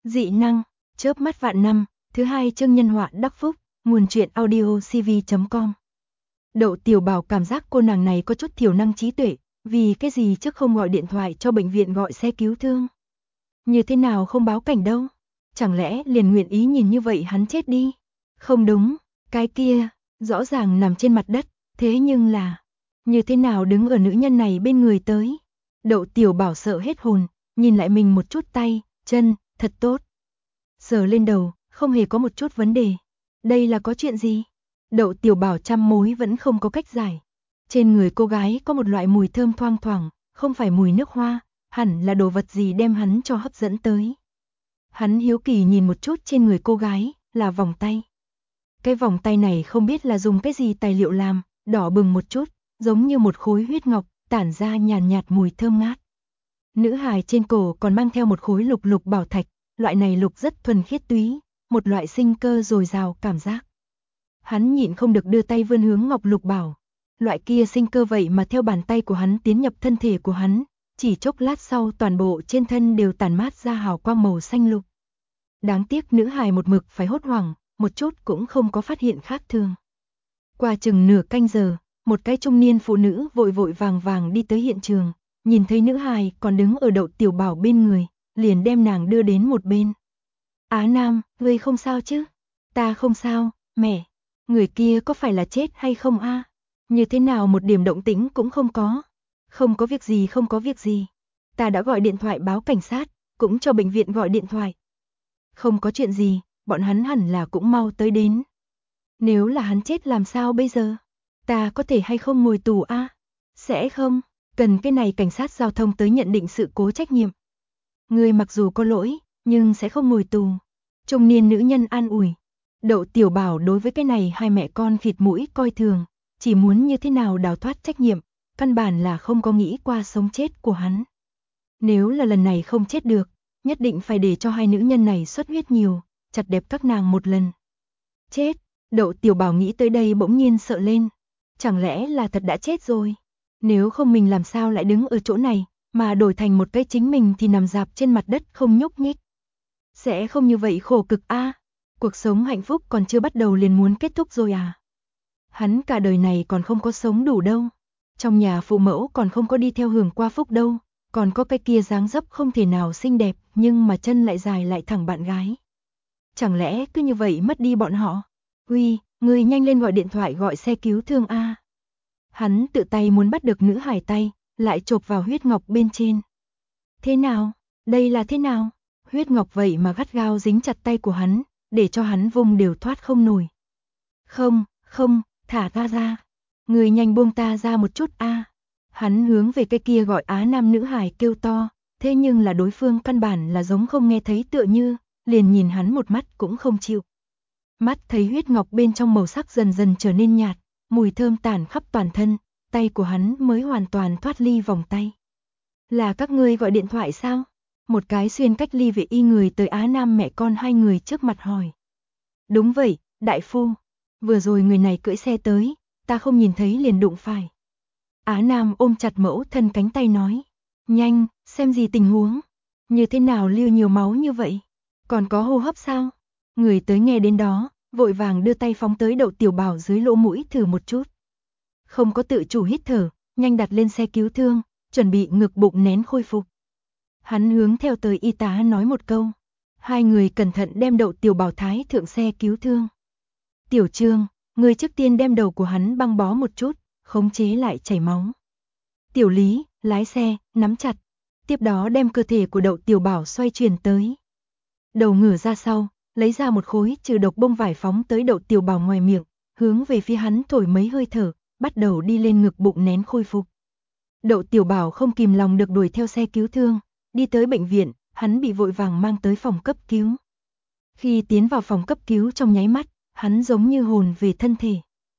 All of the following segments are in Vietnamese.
Dị năng, chớp mắt vạn năm, thứ 2 chương nhân họa đắc phúc, nguồn truyện audio cv.com. Đậu Tiểu Bảo cảm giác cô nàng này có chút thiểu năng trí tuệ, vì cái gì trước không gọi điện thoại cho bệnh viện gọi xe cứu thương. Như thế nào không báo cảnh đâu, chẳng lẽ liền nguyện ý nhìn như vậy hắn chết đi. Không đúng, cái kia, rõ ràng nằm trên mặt đất, thế nhưng là, như thế nào đứng ở nữ nhân này bên người tới. Đậu Tiểu Bảo sợ hết hồn, nhìn lại mình một chút tay, chân, thật tốt. Sờ lên đầu, không hề có một chút vấn đề. Đây là có chuyện gì? Đậu Tiểu Bảo trăm mối vẫn không có cách giải. Trên người cô gái có một loại mùi thơm thoang thoảng, không phải mùi nước hoa, hẳn là đồ vật gì đem hắn cho hấp dẫn tới. Hắn hiếu kỳ nhìn một chút trên người cô gái, là vòng tay. Cái vòng tay này không biết là dùng cái gì tài liệu làm, đỏ bừng một chút, giống như một khối huyết ngọc, tản ra nhàn nhạt mùi thơm ngát. Nữ hài trên cổ còn mang theo một khối lục lục bảo thạch, loại này lục rất thuần khiết túy, một loại sinh cơ dồi dào cảm giác. Hắn nhịn không được đưa tay vươn hướng ngọc lục bảo. Loại kia sinh cơ vậy mà theo bàn tay của hắn tiến nhập thân thể của hắn, chỉ chốc lát sau toàn bộ trên thân đều tản mát ra hào quang màu xanh lục. Đáng tiếc nữ hài một mực phải hốt hoảng, một chút cũng không có phát hiện khác thường. Qua chừng nửa canh giờ, một cái trung niên phụ nữ vội vội vàng vàng đi tới hiện trường, nhìn thấy nữ hài còn đứng ở Đậu Tiểu Bảo bên người, liền đem nàng đưa đến một bên. Á Nam, ngươi không sao chứ? Ta không sao, mẹ. Người kia có phải là chết hay không a? Như thế nào một điểm động tĩnh cũng không có? Không có việc gì, không có việc gì. Ta đã gọi điện thoại báo cảnh sát, cũng cho bệnh viện gọi điện thoại. Không có chuyện gì, bọn hắn hẳn là cũng mau tới đến. Nếu là hắn chết làm sao bây giờ? Ta có thể hay không ngồi tù a? Sẽ không, cần cái này cảnh sát giao thông tới nhận định sự cố trách nhiệm. Ngươi mặc dù có lỗi, nhưng sẽ không ngồi tù. Trung niên nữ nhân an ủi. Đậu Tiểu Bảo đối với cái này hai mẹ con khịt mũi coi thường, chỉ muốn như thế nào đào thoát trách nhiệm, căn bản là không có nghĩ qua sống chết của hắn. Nếu là lần này không chết được, nhất định phải để cho hai nữ nhân này xuất huyết nhiều, chặt đẹp các nàng một lần. Chết, Đậu Tiểu Bảo nghĩ tới đây bỗng nhiên sợ lên. Chẳng lẽ là thật đã chết rồi? Nếu không mình làm sao lại đứng ở chỗ này, mà đổi thành một cái chính mình thì nằm rạp trên mặt đất không nhúc nhích. Sẽ không như vậy khổ cực a. Cuộc sống hạnh phúc còn chưa bắt đầu liền muốn kết thúc rồi à? Hắn cả đời này còn không có sống đủ đâu. Trong nhà phụ mẫu còn không có đi theo hưởng qua phúc đâu. Còn có cái kia dáng dấp không thể nào xinh đẹp, nhưng mà chân lại dài lại thẳng bạn gái. Chẳng lẽ cứ như vậy mất đi bọn họ? Uy, ngươi nhanh lên gọi điện thoại gọi xe cứu thương a. Hắn tự tay muốn bắt được nữ hài tay, lại chộp vào huyết ngọc bên trên. Thế nào? Đây là thế nào? Huyết ngọc vậy mà gắt gao dính chặt tay của hắn, để cho hắn vùng đều thoát không nổi. Không, không, thả ta ra. Người nhanh buông ta ra một chút a. Hắn hướng về cái kia gọi Á Nam nữ hài kêu to, thế nhưng là đối phương căn bản là giống không nghe thấy tựa như, liền nhìn hắn một mắt cũng không chịu. Mắt thấy huyết ngọc bên trong màu sắc dần dần trở nên nhạt, mùi thơm tản khắp toàn thân, tay của hắn mới hoàn toàn thoát ly vòng tay. Là các ngươi gọi điện thoại sao? Một cái xuyên cách ly về y người tới Á Nam mẹ con hai người trước mặt hỏi. Đúng vậy, đại phu. Vừa rồi người này cưỡi xe tới, ta không nhìn thấy liền đụng phải. Á Nam ôm chặt mẫu thân cánh tay nói. Nhanh, xem gì tình huống. Như thế nào lưu nhiều máu như vậy? Còn có hô hấp sao? Người tới nghe đến đó, vội vàng đưa tay phóng tới Đậu Tiểu Bảo dưới lỗ mũi thử một chút. Không có tự chủ hít thở, nhanh đặt lên xe cứu thương, chuẩn bị ngực bụng nén khôi phục. Hắn hướng theo tới y tá nói một câu. Hai người cẩn thận đem Đậu Tiểu Bảo thái thượng xe cứu thương. Tiểu Trương, người trước tiên đem đầu của hắn băng bó một chút, khống chế lại chảy máu. Tiểu Lý, lái xe, nắm chặt. Tiếp đó đem cơ thể của Đậu Tiểu Bảo xoay chuyển tới. Đầu ngửa ra sau, lấy ra một khối trừ độc bông vải phóng tới Đậu Tiểu Bảo ngoài miệng, hướng về phía hắn thổi mấy hơi thở, bắt đầu đi lên ngực bụng nén khôi phục. Đậu Tiểu Bảo không kìm lòng được đuổi theo xe cứu thương, đi tới bệnh viện, hắn bị vội vàng mang tới phòng cấp cứu. Khi tiến vào phòng cấp cứu trong nháy mắt, hắn giống như hồn về thân thể.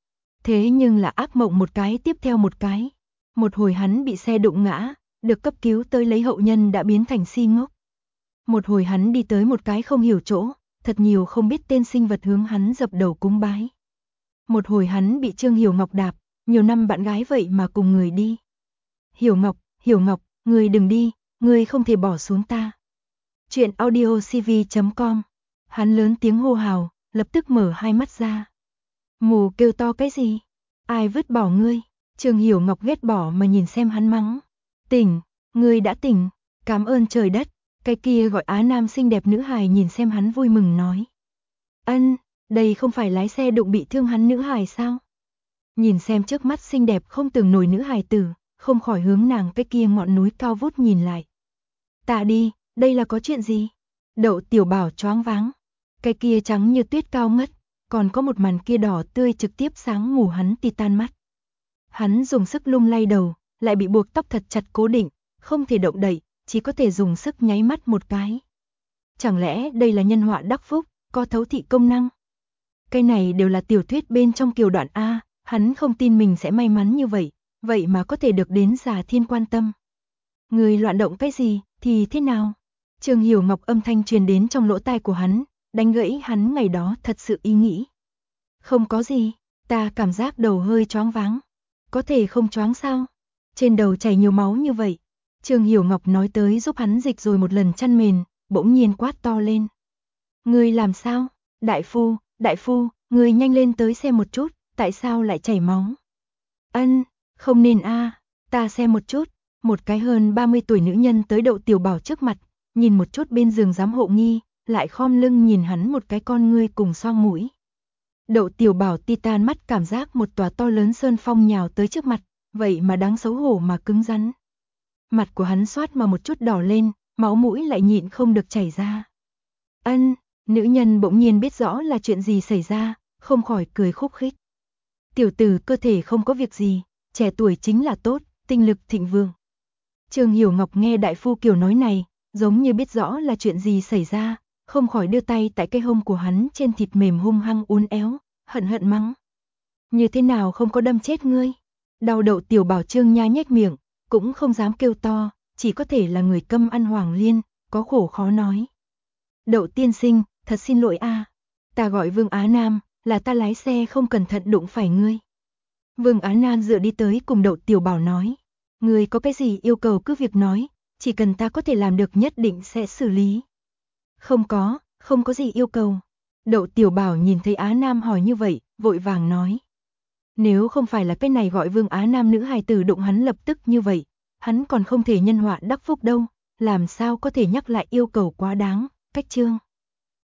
Thế nhưng là ác mộng một cái tiếp theo một cái. Một hồi hắn bị xe đụng ngã, được cấp cứu tới lấy hậu nhân đã biến thành si ngốc. Một hồi hắn đi tới một cái không hiểu chỗ, thật nhiều không biết tên sinh vật hướng hắn dập đầu cúng bái. Một hồi hắn bị Trương Hiểu Ngọc đạp, nhiều năm bạn gái vậy mà cùng người đi. Hiểu Ngọc, người đừng đi, người không thể bỏ xuống ta. Chuyện audio CV.com. Hắn lớn tiếng hô hào, lập tức mở hai mắt ra. Mù kêu to cái gì? Ai vứt bỏ ngươi? Trường Hiểu Ngọc ghét bỏ mà nhìn xem hắn mắng. Tỉnh, ngươi đã tỉnh, cảm ơn trời đất. Cái kia gọi Á Nam xinh đẹp nữ hài nhìn xem hắn vui mừng nói. Ân, đây không phải lái xe đụng bị thương hắn nữ hài sao? Nhìn xem trước mắt xinh đẹp không tưởng nổi nữ hài tử, không khỏi hướng nàng cái kia ngọn núi cao vút nhìn lại. Tạ đi, đây là có chuyện gì? Đậu Tiểu Bảo choáng váng. Cái kia trắng như tuyết cao ngất, còn có một màn kia đỏ tươi trực tiếp sáng mù hắn titan mắt. Hắn dùng sức lung lay đầu, lại bị buộc tóc thật chặt cố định, không thể động đậy, chỉ có thể dùng sức nháy mắt một cái. Chẳng lẽ đây là nhân họa đắc phúc, có thấu thị công năng? Cái này đều là tiểu thuyết bên trong kiều đoạn A, hắn không tin mình sẽ may mắn như vậy, vậy mà có thể được đến Già Thiên quan tâm. Người loạn động cái gì, thì thế nào? Trường Hiểu Ngọc âm thanh truyền đến trong lỗ tai của hắn, đánh gãy hắn ngày đó thật sự ý nghĩ. Không có gì, ta cảm giác đầu hơi choáng váng. Có thể không choáng sao? Trên đầu chảy nhiều máu như vậy. Trường Hiểu Ngọc nói tới giúp hắn dịch rồi một lần chăn mền, bỗng nhiên quát to lên. Ngươi làm sao? Đại phu, ngươi nhanh lên tới xem một chút, tại sao lại chảy máu? Ân, không nên a, ta xem một chút. Một cái hơn 30 tuổi nữ nhân tới Đậu Tiểu Bảo trước mặt, nhìn một chút bên giường giám hộ nghi, lại khom lưng nhìn hắn một cái con ngươi cùng xoang mũi. Đậu Tiểu Bảo titan mắt cảm giác một tòa to lớn sơn phong nhào tới trước mặt, vậy mà đáng xấu hổ mà cứng rắn. Mặt của hắn xoát mà một chút đỏ lên, máu mũi lại nhịn không được chảy ra. Ân, nữ nhân bỗng nhiên biết rõ là chuyện gì xảy ra, không khỏi cười khúc khích. Tiểu tử cơ thể không có việc gì, trẻ tuổi chính là tốt, tinh lực thịnh vượng. Trường Hiểu Ngọc nghe đại phu kiểu nói này, giống như biết rõ là chuyện gì xảy ra, không khỏi đưa tay tại cái hông của hắn trên thịt mềm hung hăng uốn éo, hận hận mắng. Như thế nào không có đâm chết ngươi? Đau Đậu Tiểu Bảo Trương nha nhếch miệng, cũng không dám kêu to, chỉ có thể là người câm ăn hoàng liên, có khổ khó nói. Đậu tiên sinh, thật xin lỗi a, ta gọi Vương Á Nam, là ta lái xe không cẩn thận đụng phải ngươi. Vương Á Nam dựa đi tới cùng Đậu Tiểu Bảo nói. Ngươi có cái gì yêu cầu cứ việc nói, chỉ cần ta có thể làm được nhất định sẽ xử lý. Không có gì yêu cầu. Đậu Tiểu Bảo nhìn thấy Á Nam hỏi như vậy, vội vàng nói. Nếu không phải là cái này gọi Vương Á Nam nữ hài tử đụng hắn lập tức như vậy, hắn còn không thể nhân họa đắc phúc đâu, làm sao có thể nhắc lại yêu cầu quá đáng, cách chương.